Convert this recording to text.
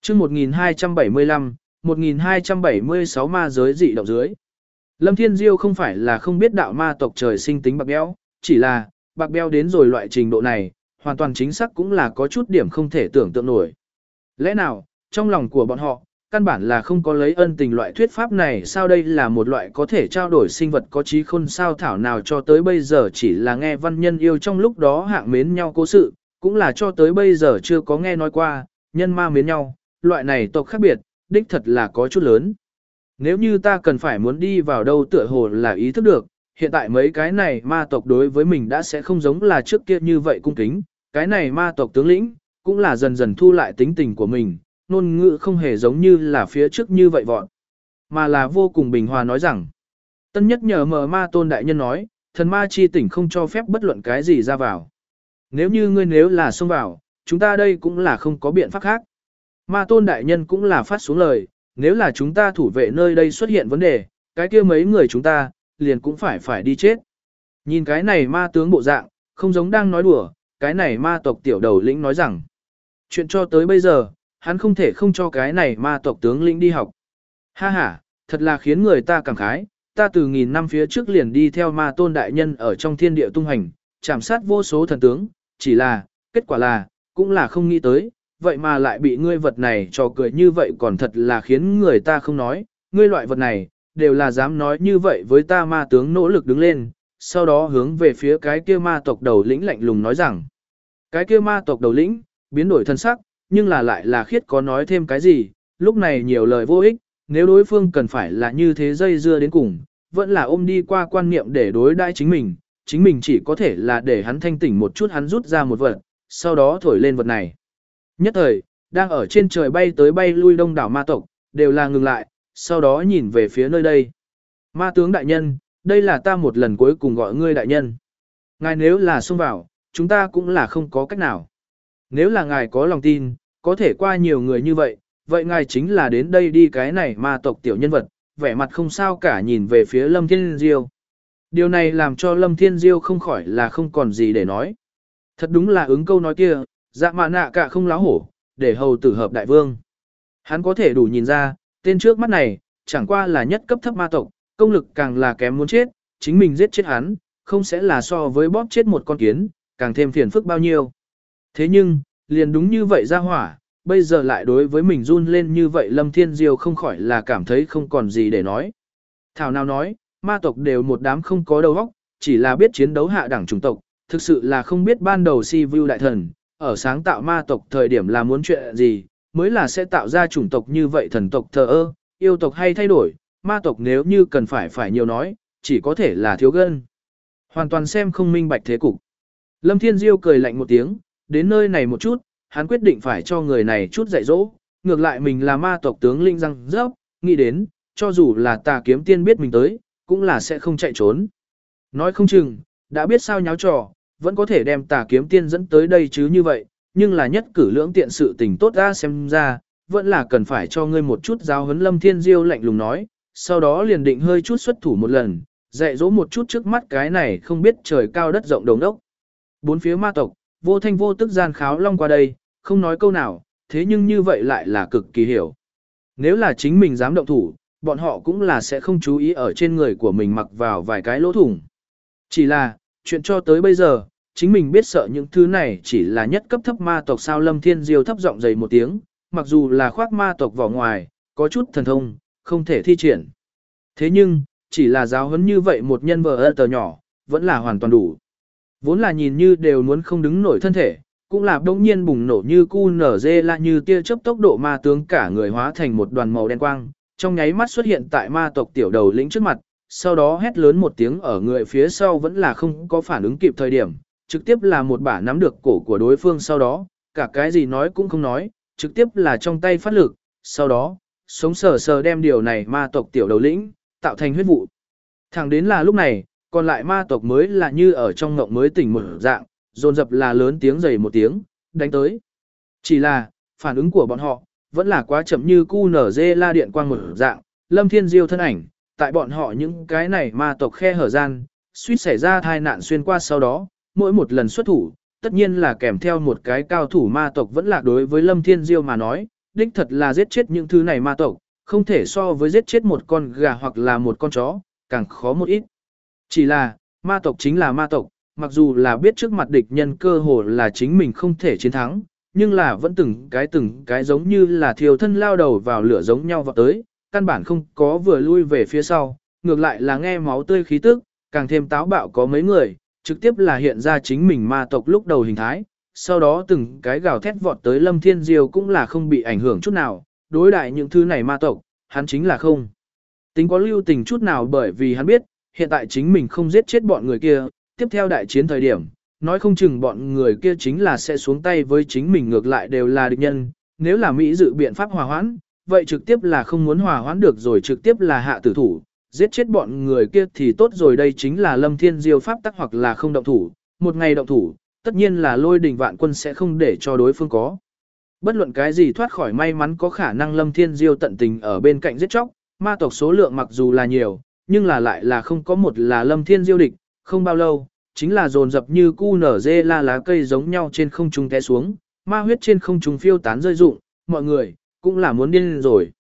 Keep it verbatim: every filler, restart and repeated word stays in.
chương một nghìn hai trăm bảy mươi lăm, một nghìn hai trăm bảy mươi sáu ma giới dị động dưới. Lâm Thiên Diêu không phải là không biết đạo ma tộc trời sinh tính bạc béo, chỉ là, bạc béo đến rồi loại trình độ này, hoàn toàn chính xác cũng là có chút điểm không thể tưởng tượng nổi. Lẽ nào, trong lòng của bọn họ, căn bản là không có lấy ân tình loại thuyết pháp này sao đây là một loại có thể trao đổi sinh vật có trí khôn sao thảo nào cho tới bây giờ chỉ là nghe văn nhân yêu trong lúc đó hạng mến nhau cố sự, cũng là cho tới bây giờ chưa có nghe nói qua, nhân ma mến nhau, loại này tộc khác biệt, đích thật là có chút lớn. Nếu như ta cần phải muốn đi vào đâu tựa hồ là ý thức được, hiện tại mấy cái này ma tộc đối với mình đã sẽ không giống là trước kia như vậy cung kính, cái này ma tộc tướng lĩnh, cũng là dần dần thu lại tính tình của mình, ngôn ngữ không hề giống như là phía trước như vậy vọn, mà là vô cùng bình hòa nói rằng. Tân nhất nhờ mờ ma tôn đại nhân nói, thần ma chi tỉnh không cho phép bất luận cái gì ra vào. Nếu như ngươi nếu là xông vào, chúng ta đây cũng là không có biện pháp khác. Ma tôn đại nhân cũng là phát xuống lời, nếu là chúng ta thủ vệ nơi đây xuất hiện vấn đề, cái kia mấy người chúng ta, liền cũng phải phải đi chết. Nhìn cái này ma tướng bộ dạng, không giống đang nói đùa, cái này ma tộc tiểu đầu lĩnh nói rằng. Chuyện cho tới bây giờ, hắn không thể không cho cái này ma tộc tướng lĩnh đi học. Ha ha, thật là khiến người ta cảm khái, ta từ nghìn năm phía trước liền đi theo ma tôn đại nhân ở trong thiên địa tung hành, chạm sát vô số thần tướng, chỉ là, kết quả là, cũng là không nghĩ tới, vậy mà lại bị ngươi vật này trò cười như vậy còn thật là khiến người ta không nói, ngươi loại vật này, đều là dám nói như vậy với ta ma tướng nỗ lực đứng lên, sau đó hướng về phía cái kia ma tộc đầu lĩnh lạnh lùng nói rằng, cái kia ma tộc đầu lĩnh, biến đổi thân sắc, nhưng là lại là khiết có nói thêm cái gì, lúc này nhiều lời vô ích, nếu đối phương cần phải là như thế dây dưa đến cùng, vẫn là ôm đi qua quan niệm để đối đãi chính mình, chính mình chỉ có thể là để hắn thanh tỉnh một chút hắn rút ra một vật, sau đó thổi lên vật này. Nhất thời, đang ở trên trời bay tới bay lui đông đảo ma tộc, đều là ngừng lại, sau đó nhìn về phía nơi đây. Ma tướng đại nhân, đây là ta một lần cuối cùng gọi ngươi đại nhân. Ngài nếu là xông vào, chúng ta cũng là không có cách nào. Nếu là ngài có lòng tin, có thể qua nhiều người như vậy, vậy ngài chính là đến đây đi cái này ma tộc tiểu nhân vật, vẻ mặt không sao cả nhìn về phía Lâm Thiên Diêu. Điều này làm cho Lâm Thiên Diêu không khỏi là không còn gì để nói. Thật đúng là ứng câu nói kia, dạ mạ nạ cả không láo hổ, để hầu tử hợp đại vương. Hắn có thể đủ nhìn ra, tên trước mắt này, chẳng qua là nhất cấp thấp ma tộc, công lực càng là kém muốn chết, chính mình giết chết hắn, không sẽ là so với bóp chết một con kiến, càng thêm phiền phức bao nhiêu. Thế nhưng, liền đúng như vậy ra hỏa, bây giờ lại đối với mình run lên như vậy Lâm Thiên Diêu không khỏi là cảm thấy không còn gì để nói. Thảo nào nói, ma tộc đều một đám không có đầu óc, chỉ là biết chiến đấu hạ đẳng chủng tộc, thực sự là không biết ban đầu si vu đại thần, ở sáng tạo ma tộc thời điểm là muốn chuyện gì, mới là sẽ tạo ra chủng tộc như vậy thần tộc thờ ơ, yêu tộc hay thay đổi, ma tộc nếu như cần phải phải nhiều nói, chỉ có thể là thiếu gân. Hoàn toàn xem không minh bạch thế cục. Lâm Thiên Diêu cười lạnh một tiếng, đến nơi này một chút, hắn quyết định phải cho người này chút dạy dỗ, ngược lại mình là ma tộc tướng linh răng rớp, nghĩ đến, cho dù là tà kiếm tiên biết mình tới, cũng là sẽ không chạy trốn. Nói không chừng, đã biết sao nháo trò, vẫn có thể đem tà kiếm tiên dẫn tới đây chứ như vậy, nhưng là nhất cử lưỡng tiện sự tình tốt ra xem ra, vẫn là cần phải cho ngươi một chút giáo huấn. Lâm Thiên Diêu lạnh lùng nói, sau đó liền định hơi chút xuất thủ một lần, dạy dỗ một chút trước mắt cái này không biết trời cao đất rộng đồng đốc. Bốn phía ma tộc, vô thanh vô tức gian kháo long qua đây, không nói câu nào, thế nhưng như vậy lại là cực kỳ hiểu. Nếu là chính mình dám động thủ, bọn họ cũng là sẽ không chú ý ở trên người của mình mặc vào vài cái lỗ thủng. Chỉ là, chuyện cho tới bây giờ, chính mình biết sợ những thứ này chỉ là nhất cấp thấp ma tộc sao. Lâm Thiên Diêu thấp giọng dày một tiếng, mặc dù là khoác ma tộc vỏ ngoài, có chút thần thông, không thể thi triển. Thế nhưng, chỉ là giáo huấn như vậy một nhân vờ tờ nhỏ, vẫn là hoàn toàn đủ. Vốn là nhìn như đều muốn không đứng nổi thân thể, cũng là đông nhiên bùng nổ như cu nở dê la như tia chớp tốc độ ma tướng cả người hóa thành một đoàn màu đen quang, trong nháy mắt xuất hiện tại ma tộc tiểu đầu lĩnh trước mặt, sau đó hét lớn một tiếng ở người phía sau vẫn là không có phản ứng kịp thời điểm, trực tiếp là một bả nắm được cổ của đối phương sau đó, cả cái gì nói cũng không nói, trực tiếp là trong tay phát lực, sau đó, sống sờ sờ đem điều này ma tộc tiểu đầu lĩnh, tạo thành huyết vụ. Thẳng đến là lúc này, còn lại ma tộc mới là như ở trong ngộng mới tỉnh một dạng, dồn dập là lớn tiếng dày một tiếng, đánh tới. Chỉ là, phản ứng của bọn họ, vẫn là quá chậm như cu nở dê la điện quang một dạng, Lâm Thiên Diêu thân ảnh, tại bọn họ những cái này ma tộc khe hở gian, suýt xảy ra tai nạn xuyên qua sau đó, mỗi một lần xuất thủ, tất nhiên là kèm theo một cái cao thủ ma tộc vẫn là đối với Lâm Thiên Diêu mà nói, đích thật là giết chết những thứ này ma tộc, không thể so với giết chết một con gà hoặc là một con chó, càng khó một ít. Chỉ là, ma tộc chính là ma tộc, mặc dù là biết trước mặt địch nhân cơ hồ là chính mình không thể chiến thắng, nhưng là vẫn từng cái từng cái giống như là thiêu thân lao đầu vào lửa giống nhau vào tới, căn bản không có vừa lui về phía sau, ngược lại là nghe máu tươi khí tức, càng thêm táo bạo có mấy người, trực tiếp là hiện ra chính mình ma tộc lúc đầu hình thái, sau đó từng cái gào thét vọt tới Lâm Thiên Diêu cũng là không bị ảnh hưởng chút nào, đối đại những thứ này ma tộc, hắn chính là không tính có lưu tình chút nào, bởi vì hắn biết, hiện tại chính mình không giết chết bọn người kia, tiếp theo đại chiến thời điểm, nói không chừng bọn người kia chính là sẽ xuống tay với chính mình, ngược lại đều là địch nhân, nếu là Mỹ dự biện pháp hòa hoãn, vậy trực tiếp là không muốn hòa hoãn được rồi, trực tiếp là hạ tử thủ, giết chết bọn người kia thì tốt rồi. Đây chính là Lâm Thiên Diêu pháp tắc, hoặc là không động thủ, một ngày động thủ, tất nhiên là lôi đình vạn quân sẽ không để cho đối phương có bất luận cái gì thoát khỏi may mắn. Có khả năng Lâm Thiên Diêu tận tình ở bên cạnh giết chóc, ma tộc số lượng mặc dù là nhiều, nhưng là lại là không có một là Lâm Thiên Diêu địch, không bao lâu, chính là dồn dập như cu nở dê la lá cây giống nhau trên không trung té xuống, ma huyết trên không trung phiêu tán rơi rụng, mọi người cũng là muốn điên rồi.